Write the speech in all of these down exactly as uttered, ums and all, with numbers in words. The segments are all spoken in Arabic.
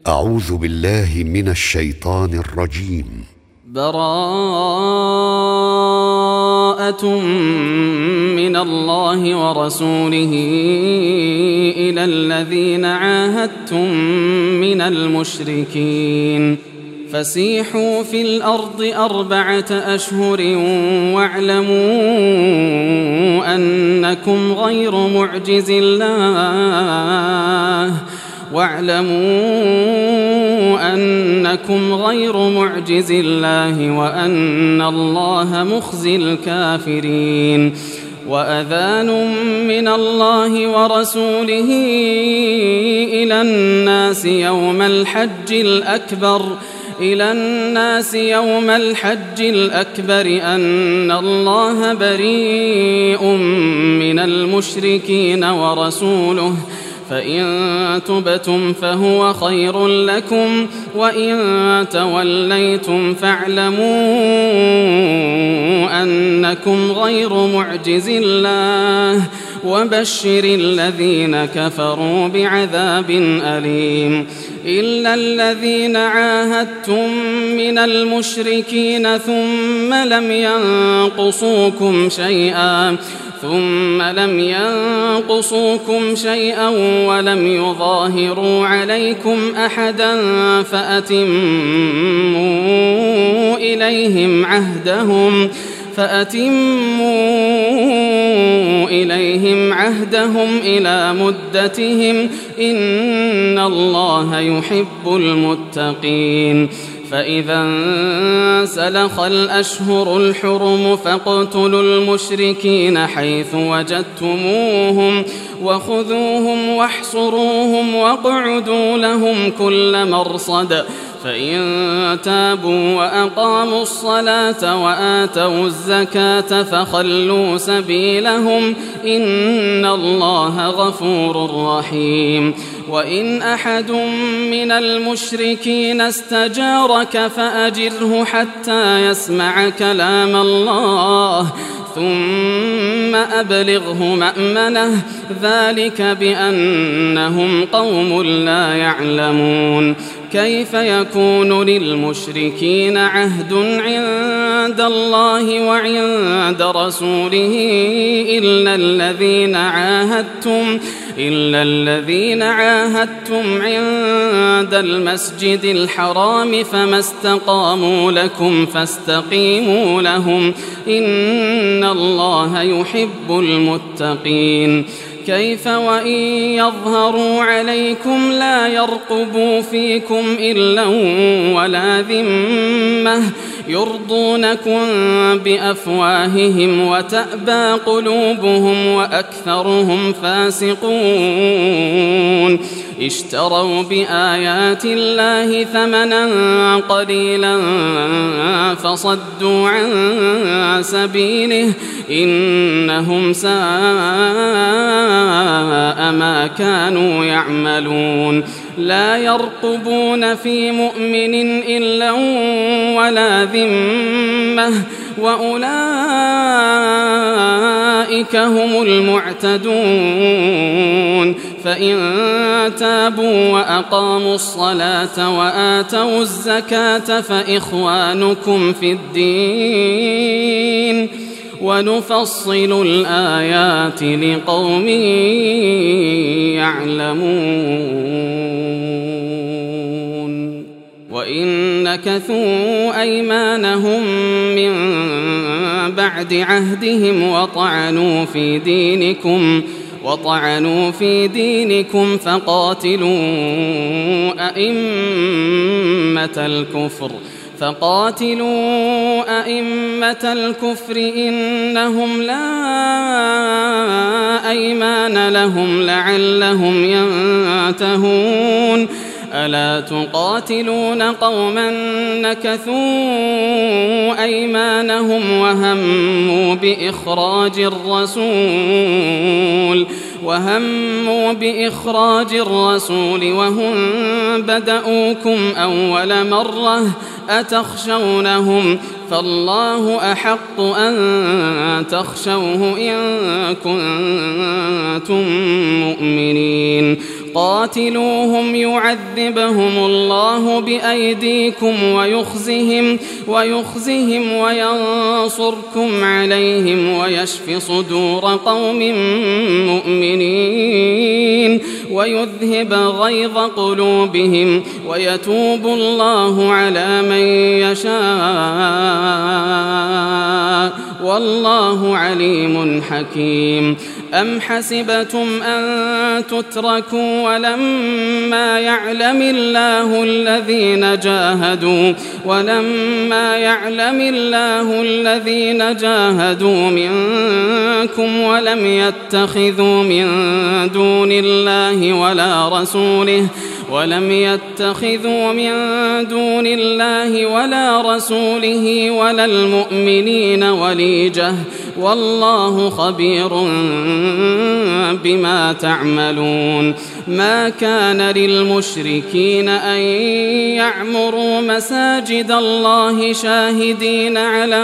أعوذ بالله من الشيطان الرجيم. براءة من الله ورسوله إلى الذين عاهدتم من المشركين فسيحوا في الأرض أربعة أشهر واعلموا أنكم غير معجز الله واعلموا أنكم غير معجز الله وأن الله مخزي الكافرين. وأذان من الله ورسوله إلى الناس يوم الحج الأكبر إلى الناس يوم الحج الأكبر أن الله بريء من المشركين ورسوله فإن تبتم فهو خير لكم وإن توليتم فاعلموا أنكم غير معجز الله وبشر الذين كفروا بعذاب أليم. إلا الذين عاهدتم من المشركين ثم لم ينقصوكم شيئا ثم لم ينقصوكم شيئا ولم يظاهروا عليكم أحدا فأتموا إليهم عهدهم فأتموا إليهم عهدهم إلى مدتهم إن الله يحب المتقين. فإذا انسلخ الأشهر الحرم فاقتلوا المشركين حيث وجدتموهم وخذوهم واحصروهم واقعدوا لهم كل مرصد فإن تابوا وأقاموا الصلاة وآتوا الزكاة فخلوا سبيلهم إن الله غفور رحيم. وإن أحد من المشركين استجارك فأجره حتى يسمع كلام الله ثم أبلغه مأمنه ذلك بأنهم قوم لا يعلمون. كيف يكون للمشركين عهد عند الله وعند رسوله إلا الذين عاهدتم إلا الذين عاهدتم عند المسجد الحرام فما استقاموا لكم فاستقيموا لهم إن الله يحب المتقين. كيف وإن يظهروا عليكم لا يرقبوا فيكم إلا ولا ذمة يرضونكم بأفواههم وتأبى قلوبهم وأكثرهم فاسقون. اشتروا بآيات الله ثمنا قليلا فصدوا عن سبيله إنهم ساء ما كانوا يعملون. لا يرقبون في مؤمن إلا ولا ذمة وأولئك هم المعتدون. فإن تابوا وأقاموا الصلاة وآتوا الزكاة فإخوانكم في الدين ونفصل الآيات لقوم يعلمون. وإن نكثوا أيمانهم من بعد عهدهم وطعنوا في دينكم وطعنوا في دينكم فقاتلوا أئمة الكفر فقاتلوا أئمة الكفر إنهم لا أيمان لهم لعلهم ينتهون. ألا تقاتلون قوما نكثوا أيمانهم وهموا بإخراج الرسول وهموا بإخراج الرسول وهم بدأوكم أول مرة أتخشونهم فالله أحق أن تخشوه إن كنتم مؤمنين. قاتلوهم يعذبهم الله بأيديكم ويخزهم ويخزهم وينصركم عليهم ويشف صدور قوم مؤمنين ويذهب غيظ قلوبهم ويتوب الله على من يشاء والله عليم حكيم. أم حسبتم أن تتركوا ولما يعلم الله الذين جاهدوا ولما يعلم الله الذين جاهدوا منكم ولم يتخذوا من دون الله ولا رسوله ولم يتخذوا من دون الله ولا رسوله ولا المؤمنين وليجة والله خبير بما تعملون. ما كان للمشركين أن يعمروا مساجد الله شاهدين على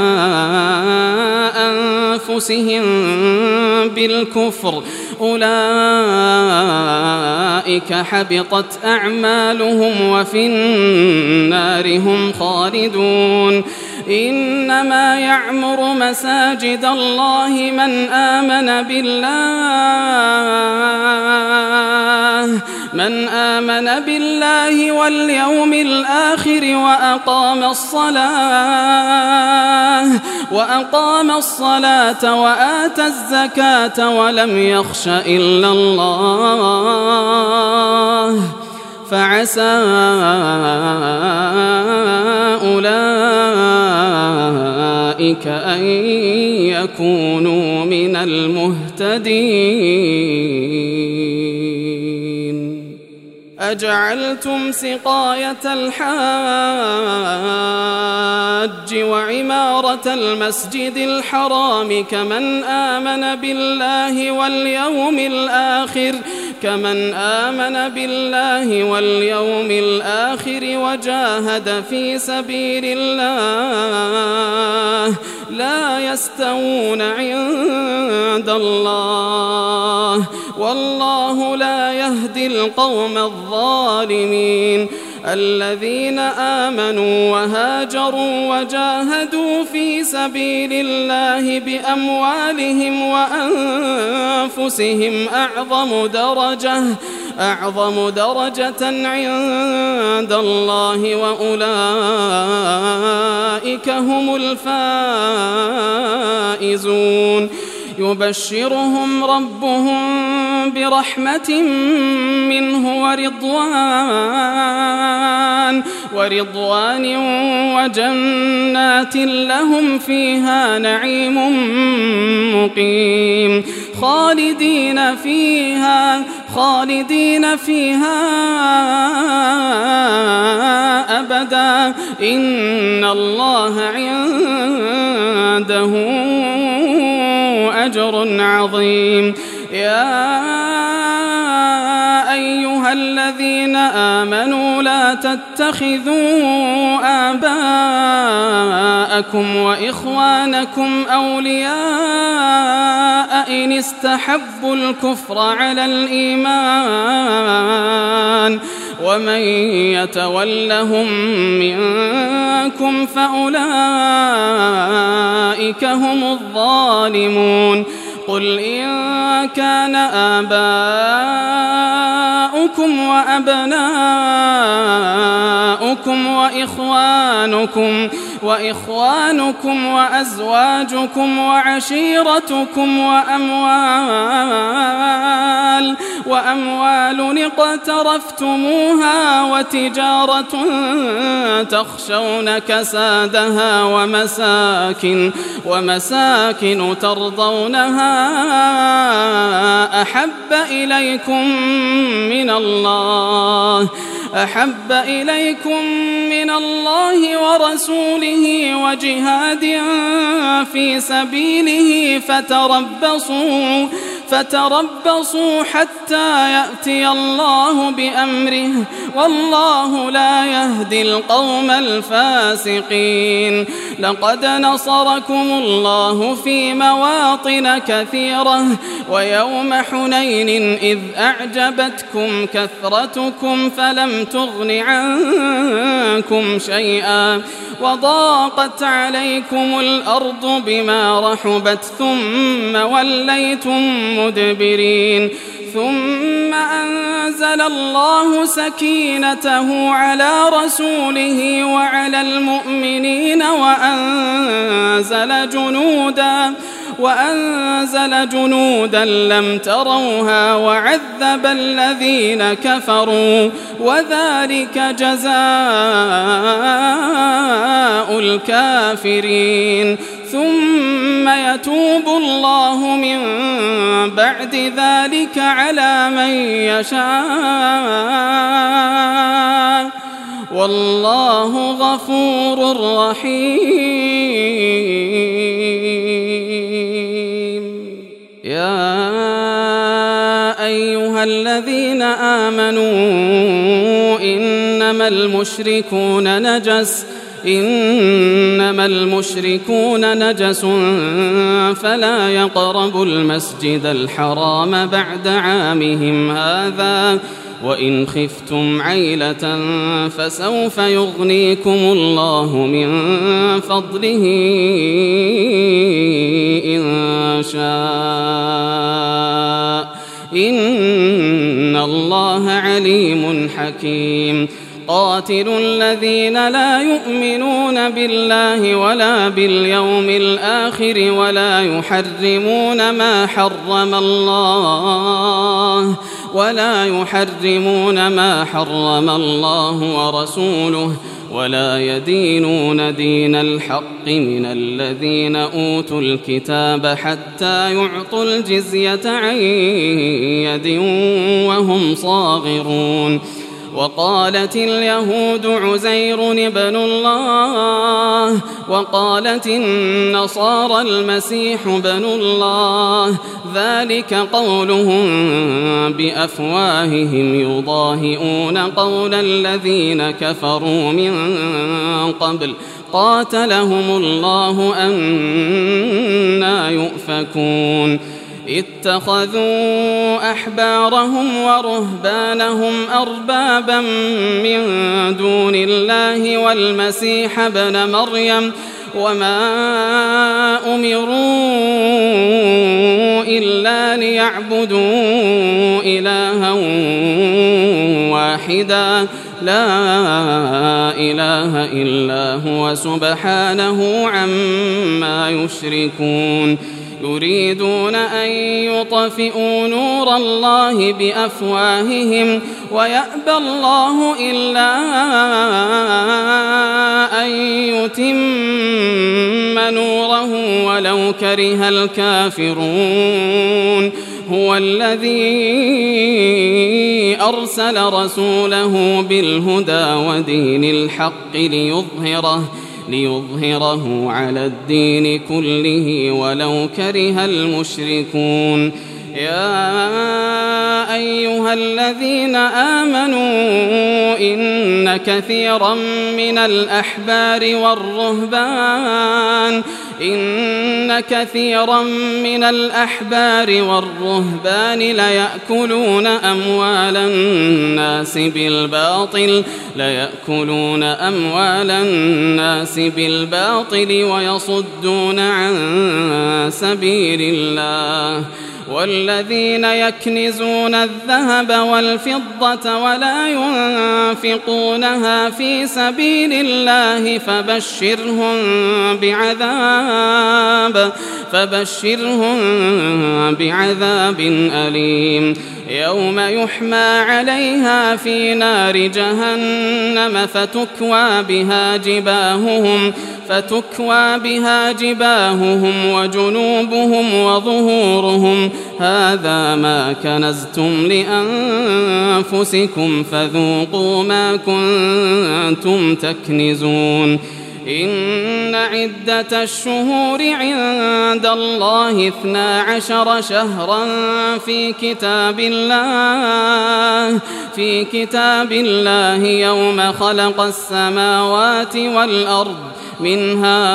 أنفسهم بالكفر أولئك حبطت أعمالهم وفي النار هم خالدون. إنما يعمر مساجد الله من آمن بالله من آمن بالله واليوم الآخر وأقام الصلاة وأقام الصلاة وآتى الزكاة ولم يخش إلا الله فعسى أولئك أن يكونوا من المهتدين. أجعلتم سقاية الحاج وعمارة المسجد الحرام كمن آمن بالله واليوم الآخر كمن آمن بالله واليوم الآخر وجاهد في سبيل الله لا يستوون عند الله والله لا يهدي القوم الظالمين. الذين آمنوا وهاجروا وجاهدوا في سبيل الله بأموالهم وأنفسهم أعظم درجة أعظم درجة عند الله وأولئك هم الفائزون. يبشرهم ربهم برحمة منه ورضوان ورضوان وجنات لهم فيها نعيم مقيم خالدين فيها خالدين فيها أبدا إن الله عنده أجر عظيم. يا أيها الذين آمنوا لا تتخذوا آباءكم وإخوانكم أولياء إن استحبوا الكفر على الإيمان ومن يتولهم منكم فأولئك هم الظالمون. قل إن كان آباؤكم وأبناؤكم وإخوانكم وإخوانكم وأزواجكم وعشيرتكم وأموال وأموال اقترفتموها وتجارة تخشون كسادها ومساكن ومساكن ترضونها أحب إليكم من الله أحب إليكم من الله ورسوله وجهاد في سبيله فتربصوا فتربصوا حتى يأتي الله بأمره والله لا يهدي القوم الفاسقين. لقد نصركم الله في مواطن كثيرة ويوم حنين إذ أعجبتكم كثرتكم فلم تغن عنكم شيئا وضاقت عليكم الأرض بما رحبت ثم وليتم مدبرين. ثم أنزل الله سكينته على رسوله وعلى المؤمنين وأنزل جنودا وأنزل جنودا لم تروها وعذب الذين كفروا وذلك جزاء الكافرين. ثم يتوب الله من بعد ذلك على من يشاء والله غفور رحيم. يا أيها الذين آمنوا إنما المشركون نجس إنما المشركون نجس فلا يقربوا المسجد الحرام بعد عامهم هذا وإن خفتم عيلة فسوف يغنيكم الله من فضله إن شاء إن الله عليم حكيم. قاتلوا الذين لا يؤمنون بالله ولا باليوم الآخر ولا يحرمون ما حرم الله ولا يحرمون ما حرم الله ورسوله ولا يدينون دين الحق من الذين أوتوا الكتاب حتى يعطوا الجزية عن يد وهم صاغرون. وقالت اليهود عزير ابن الله وقالت النصارى المسيح ابن الله ذلك قولهم بأفواههم يضاهئون قول الذين كفروا من قبل قاتلهم الله أنى يؤفكون. اتخذوا أحبارهم ورهبانهم أربابا من دون الله والمسيح ابن مريم وما أمروا إلا ليعبدوا إلها واحدا لا إله إلا هو سبحانه عما يشركون. يريدون أن يطفئوا نور الله بأفواههم ويأبى الله إلا أن يتم نوره ولو كره الكافرون. هو الذي أرسل رسوله بالهدى ودين الحق ليظهره ليظهره على الدين كله ولو كره المشركون. يا أيها الذين آمنوا إن كثيرا من الأحبار والرهبان إن كثيرا من الأحبار والرهبان ليأكلون أموال الناس بالباطل ليأكلون أموال الناس بالباطل ويصدون عن سبيل الله. والذين يكنزون الذهب والفضة ولا ينفقونها في سبيل الله فبشرهم بعذاب فبشرهم بعذاب أليم. يوم يحمى عليها في نار جهنم فتكوى بها جباههم فتكوى بها جباههم وجنوبهم وظهورهم هذا ما كنزتم لأنفسكم فذوقوا ما كنتم تكنزون. إن عدة الشهور عند الله اثنا عشر شهرا في كتاب الله في كتاب الله يوم خلق السماوات والأرض منها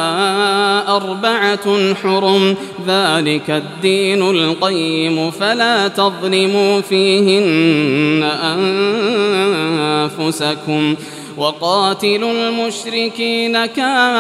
أربعة حرم ذلك الدين القيم فلا تظلموا فيهن أنفسكم وقاتلوا المشركين كافة